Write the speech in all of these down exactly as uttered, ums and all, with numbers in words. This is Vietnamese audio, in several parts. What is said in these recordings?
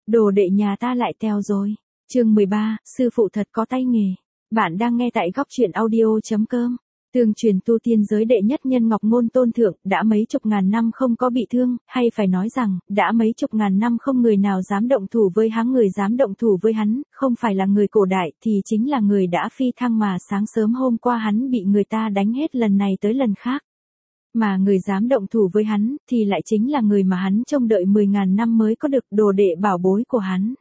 Đồ đệ nhà ta lại teo rồi. Chương mười ba, sư phụ thật có tay nghề. Bạn đang nghe tại góc truyện audio chấm com. Tương truyền tu tiên giới đệ nhất nhân Ngọc Ngôn Tôn Thượng, đã mấy chục ngàn năm không có bị thương, hay phải nói rằng, đã mấy chục ngàn năm không người nào dám động thủ với hắn, người dám động thủ với hắn, không phải là người cổ đại, thì chính là người đã phi thăng mà sáng sớm hôm qua hắn bị người ta đánh hết lần này tới lần khác. Mà người dám động thủ với hắn, thì lại chính là người mà hắn trông đợi mười ngàn năm mới có được, đồ đệ bảo bối của hắn.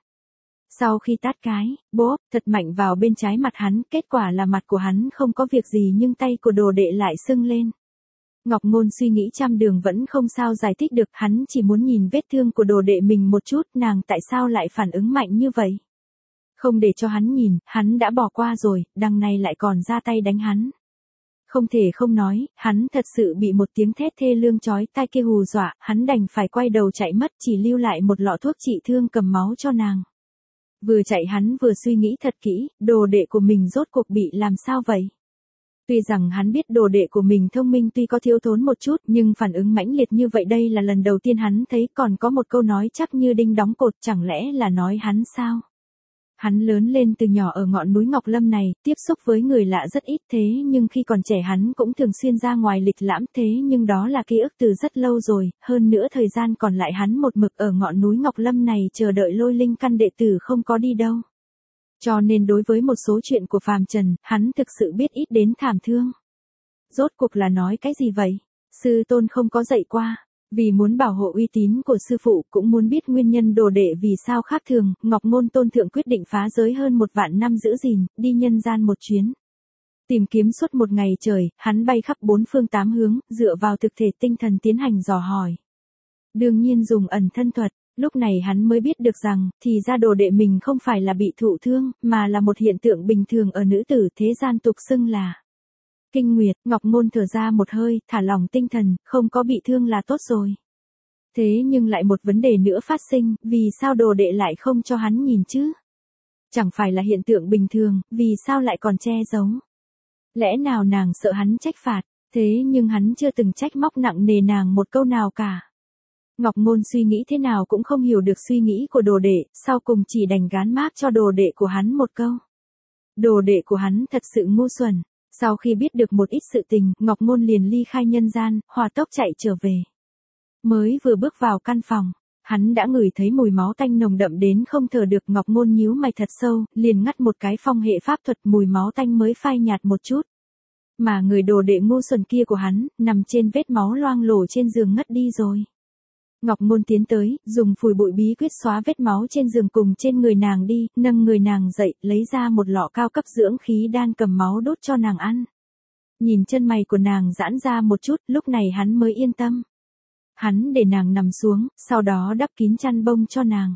Sau khi tát cái, bốp, thật mạnh vào bên trái mặt hắn, kết quả là mặt của hắn không có việc gì nhưng tay của đồ đệ lại sưng lên. Ngọc Ngôn suy nghĩ trăm đường vẫn không sao giải thích được, hắn chỉ muốn nhìn vết thương của đồ đệ mình một chút, nàng tại sao lại phản ứng mạnh như vậy. Không để cho hắn nhìn, hắn đã bỏ qua rồi, đằng này lại còn ra tay đánh hắn. Không thể không nói, hắn thật sự bị một tiếng thét thê lương chói tai kia hù dọa, hắn đành phải quay đầu chạy mất, chỉ lưu lại một lọ thuốc trị thương cầm máu cho nàng. Vừa chạy hắn vừa suy nghĩ thật kỹ, đồ đệ của mình rốt cuộc bị làm sao vậy? Tuy rằng hắn biết đồ đệ của mình thông minh tuy có thiếu thốn một chút, nhưng phản ứng mãnh liệt như vậy đây là lần đầu tiên hắn thấy, còn có một câu nói chắc như đinh đóng cột, chẳng lẽ là nói hắn sao? Hắn lớn lên từ nhỏ ở ngọn núi Ngọc Lâm này, tiếp xúc với người lạ rất ít, thế nhưng khi còn trẻ hắn cũng thường xuyên ra ngoài lịch lãm, thế nhưng đó là ký ức từ rất lâu rồi, hơn nữa thời gian còn lại hắn một mực ở ngọn núi Ngọc Lâm này chờ đợi lôi linh căn đệ tử không có đi đâu. Cho nên đối với một số chuyện của phàm trần, hắn thực sự biết ít đến thảm thương. Rốt cuộc là nói cái gì vậy? Sư tôn không có dạy qua. Vì muốn bảo hộ uy tín của sư phụ, cũng muốn biết nguyên nhân đồ đệ vì sao khác thường, Ngọc Ngôn Tôn Thượng quyết định phá giới hơn một vạn năm giữ gìn, đi nhân gian một chuyến. Tìm kiếm suốt một ngày trời, hắn bay khắp bốn phương tám hướng, dựa vào thực thể tinh thần tiến hành dò hỏi. Đương nhiên dùng ẩn thân thuật, lúc này hắn mới biết được rằng, thì ra đồ đệ mình không phải là bị thụ thương, mà là một hiện tượng bình thường ở nữ tử thế gian tục xưng là kinh nguyệt. Ngọc Ngôn thở ra một hơi, thả lỏng tinh thần, không có bị thương là tốt rồi. Thế nhưng lại một vấn đề nữa phát sinh, vì sao đồ đệ lại không cho hắn nhìn chứ? Chẳng phải là hiện tượng bình thường, vì sao lại còn che giấu? Lẽ nào nàng sợ hắn trách phạt, thế nhưng hắn chưa từng trách móc nặng nề nàng một câu nào cả. Ngọc Ngôn suy nghĩ thế nào cũng không hiểu được suy nghĩ của đồ đệ, sau cùng chỉ đành gán mác cho đồ đệ của hắn một câu. Đồ đệ của hắn thật sự ngu xuẩn. Sau khi biết được một ít sự tình, Ngọc Ngôn liền ly khai nhân gian, hỏa tốc chạy trở về. Mới vừa bước vào căn phòng, hắn đã ngửi thấy mùi máu tanh nồng đậm đến không thở được. Ngọc Ngôn nhíu mày thật sâu, liền ngắt một cái phong hệ pháp thuật, mùi máu tanh mới phai nhạt một chút. Mà người đồ đệ ngu xuẩn kia của hắn, nằm trên vết máu loang lổ trên giường ngất đi rồi. Ngọc Ngôn tiến tới, dùng phủi bụi bí quyết xóa vết máu trên giường cùng trên người nàng đi, nâng người nàng dậy, lấy ra một lọ cao cấp dưỡng khí đan cầm máu đốt cho nàng ăn. Nhìn chân mày của nàng giãn ra một chút, lúc này hắn mới yên tâm. Hắn để nàng nằm xuống, sau đó đắp kín chăn bông cho nàng.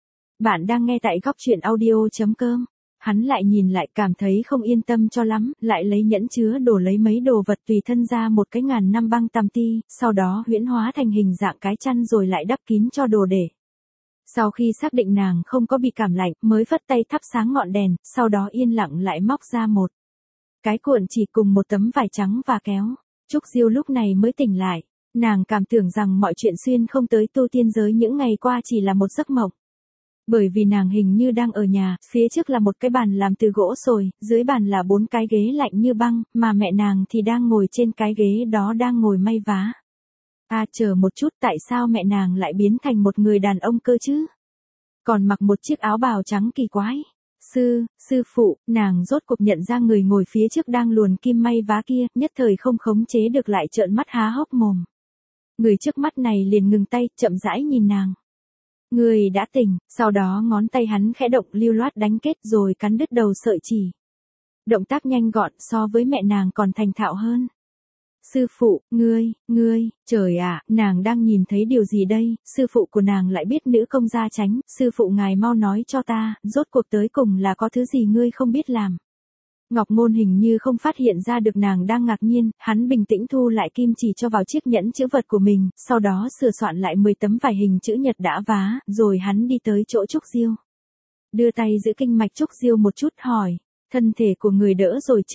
Bạn đang nghe tại góc truyện audio chấm com. Hắn lại nhìn lại cảm thấy không yên tâm cho lắm, lại lấy nhẫn chứa đổ lấy mấy đồ vật tùy thân ra một cái ngàn năm băng tam ti, sau đó huyễn hóa thành hình dạng cái chăn rồi lại đắp kín cho đồ để. Sau khi xác định nàng không có bị cảm lạnh, mới phất tay thắp sáng ngọn đèn, sau đó yên lặng lại móc ra một cái cuộn chỉ cùng một tấm vải trắng và kéo. Trúc Diêu lúc này mới tỉnh lại, nàng cảm tưởng rằng mọi chuyện xuyên không tới tu tiên giới những ngày qua chỉ là một giấc mộng. Bởi vì nàng hình như đang ở nhà, phía trước là một cái bàn làm từ gỗ sồi, dưới bàn là bốn cái ghế lạnh như băng, mà mẹ nàng thì đang ngồi trên cái ghế đó đang ngồi may vá. À chờ một chút, tại sao mẹ nàng lại biến thành một người đàn ông cơ chứ? Còn mặc một chiếc áo bào trắng kỳ quái. Sư, sư phụ, nàng rốt cuộc nhận ra người ngồi phía trước đang luồn kim may vá kia, nhất thời không khống chế được lại trợn mắt há hốc mồm. Người trước mắt này liền ngừng tay, chậm rãi nhìn nàng. Người đã tỉnh, sau đó ngón tay hắn khẽ động lưu loát đánh kết rồi cắn đứt đầu sợi chỉ. Động tác nhanh gọn so với mẹ nàng còn thành thạo hơn. Sư phụ, ngươi, ngươi, trời ạ, nàng đang nhìn thấy điều gì đây, sư phụ của nàng lại biết nữ công gia tránh, sư phụ ngài mau nói cho ta, rốt cuộc tới cùng là có thứ gì ngươi không biết làm. Ngọc Ngôn hình như không phát hiện ra được nàng đang ngạc nhiên, hắn bình tĩnh thu lại kim chỉ cho vào chiếc nhẫn chữ vật của mình, sau đó sửa soạn lại mười tấm vải hình chữ nhật đã vá, rồi hắn đi tới chỗ Trúc Diêu. Đưa tay giữ kinh mạch Trúc Diêu một chút hỏi, thân thể của người đỡ rồi chứ?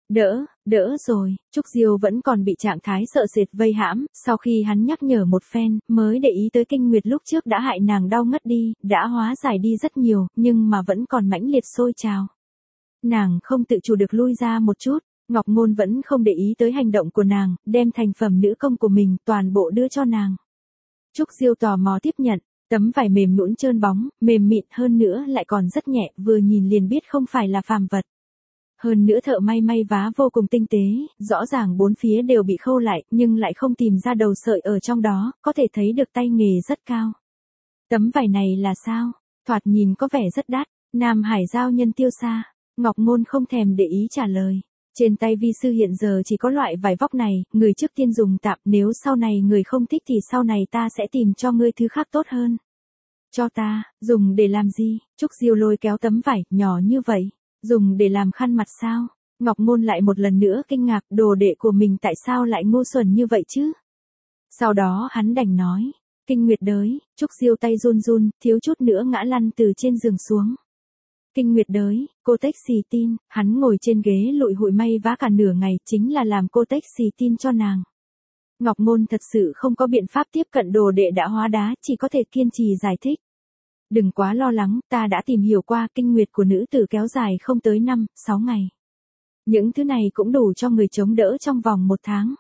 Đỡ, đỡ rồi, Trúc Diêu vẫn còn bị trạng thái sợ sệt vây hãm, sau khi hắn nhắc nhở một phen, mới để ý tới kinh nguyệt lúc trước đã hại nàng đau ngất đi, đã hóa giải đi rất nhiều, nhưng mà vẫn còn mãnh liệt sôi trào. Nàng không tự chủ được lui ra một chút, Ngọc Ngôn vẫn không để ý tới hành động của nàng, đem thành phẩm nữ công của mình toàn bộ đưa cho nàng. Trúc Diêu tò mò tiếp nhận, tấm vải mềm nhũn trơn bóng, mềm mịn hơn nữa lại còn rất nhẹ, vừa nhìn liền biết không phải là phàm vật. Hơn nữa thợ may may vá vô cùng tinh tế, rõ ràng bốn phía đều bị khâu lại, nhưng lại không tìm ra đầu sợi ở trong đó, có thể thấy được tay nghề rất cao. Tấm vải này là sao? Thoạt nhìn có vẻ rất đắt, Nam Hải giao nhân tiêu xa. Ngọc Ngôn không thèm để ý trả lời. Trên tay vi sư hiện giờ chỉ có loại vải vóc này, người trước tiên dùng tạm, nếu sau này người không thích thì sau này ta sẽ tìm cho ngươi thứ khác tốt hơn. Cho ta, dùng để làm gì? Trúc Diêu lôi kéo tấm vải, nhỏ như vậy. Dùng để làm khăn mặt sao? Ngọc Ngôn lại một lần nữa kinh ngạc, đồ đệ của mình tại sao lại ngu xuẩn như vậy chứ? Sau đó hắn đành nói, kinh nguyệt đới, Trúc Diêu tay run run, thiếu chút nữa ngã lăn từ trên giường xuống. Kinh nguyệt đới, cô tếch xì tin, hắn ngồi trên ghế lụi hụi may vá cả nửa ngày, chính là làm cô tếch xì tin cho nàng. Ngọc Ngôn thật sự không có biện pháp tiếp cận đồ đệ đã hóa đá, chỉ có thể kiên trì giải thích. Đừng quá lo lắng, ta đã tìm hiểu qua, kinh nguyệt của nữ tử kéo dài không tới năm, sáu ngày. Những thứ này cũng đủ cho người chống đỡ trong vòng một tháng.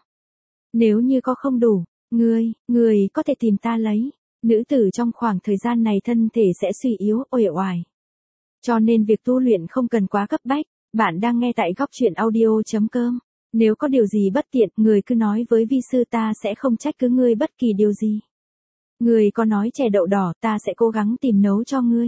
Nếu như có không đủ, ngươi, ngươi có thể tìm ta lấy. Nữ tử trong khoảng thời gian này thân thể sẽ suy yếu, uể oải. Cho nên việc tu luyện không cần quá cấp bách. Bạn đang nghe tại góc truyện audio chấm com. Nếu có điều gì bất tiện, người cứ nói với vi sư, ta sẽ không trách cứ ngươi bất kỳ điều gì. Ngươi có nói chè đậu đỏ, ta sẽ cố gắng tìm nấu cho ngươi.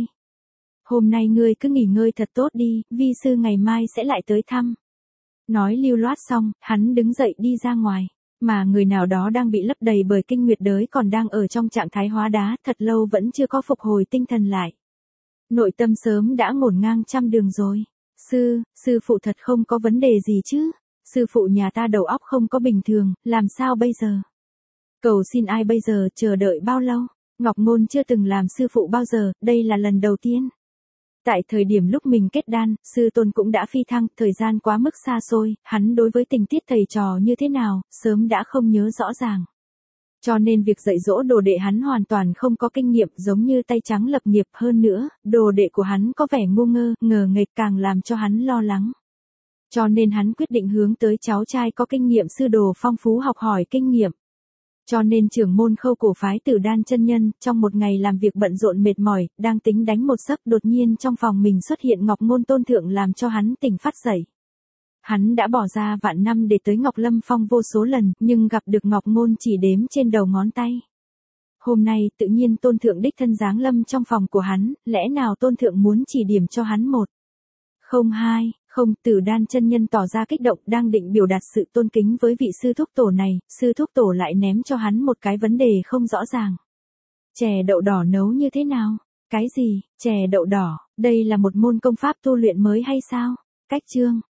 Hôm nay ngươi cứ nghỉ ngơi thật tốt đi, vi sư ngày mai sẽ lại tới thăm. Nói lưu loát xong, hắn đứng dậy đi ra ngoài. Mà người nào đó đang bị lấp đầy bởi kinh nguyệt đới còn đang ở trong trạng thái hóa đá, thật lâu vẫn chưa có phục hồi tinh thần lại. Nội tâm sớm đã ngổn ngang trăm đường rồi. Sư, sư phụ thật không có vấn đề gì chứ? Sư phụ nhà ta đầu óc không có bình thường, làm sao bây giờ? Cầu xin ai bây giờ, chờ đợi bao lâu? Ngọc Ngôn chưa từng làm sư phụ bao giờ, đây là lần đầu tiên. Tại thời điểm lúc mình kết đan, sư tôn cũng đã phi thăng, thời gian quá mức xa xôi, hắn đối với tình tiết thầy trò như thế nào, sớm đã không nhớ rõ ràng. Cho nên việc dạy dỗ đồ đệ hắn hoàn toàn không có kinh nghiệm, giống như tay trắng lập nghiệp. Hơn nữa, đồ đệ của hắn có vẻ ngu ngơ, ngờ nghệch, càng làm cho hắn lo lắng. Cho nên hắn quyết định hướng tới cháu trai có kinh nghiệm sư đồ phong phú học hỏi kinh nghiệm. Cho nên trưởng môn Khâu Cổ phái Tử Đan chân nhân, trong một ngày làm việc bận rộn mệt mỏi, đang tính đánh một giấc, đột nhiên trong phòng mình xuất hiện Ngọc Ngôn tôn thượng làm cho hắn tỉnh phát dậy. Hắn đã bỏ ra vạn năm để tới Ngọc Lâm Phong vô số lần, nhưng gặp được Ngọc Ngôn chỉ đếm trên đầu ngón tay. Hôm nay tự nhiên tôn thượng đích thân giáng lâm trong phòng của hắn, lẽ nào tôn thượng muốn chỉ điểm cho hắn một? Không hai, không. Tử Đan chân nhân tỏ ra kích động, đang định biểu đạt sự tôn kính với vị sư thúc tổ này, sư thúc tổ lại ném cho hắn một cái vấn đề không rõ ràng. Chè đậu đỏ nấu như thế nào? Cái gì? Chè đậu đỏ, đây là một môn công pháp tu luyện mới hay sao? Cách chương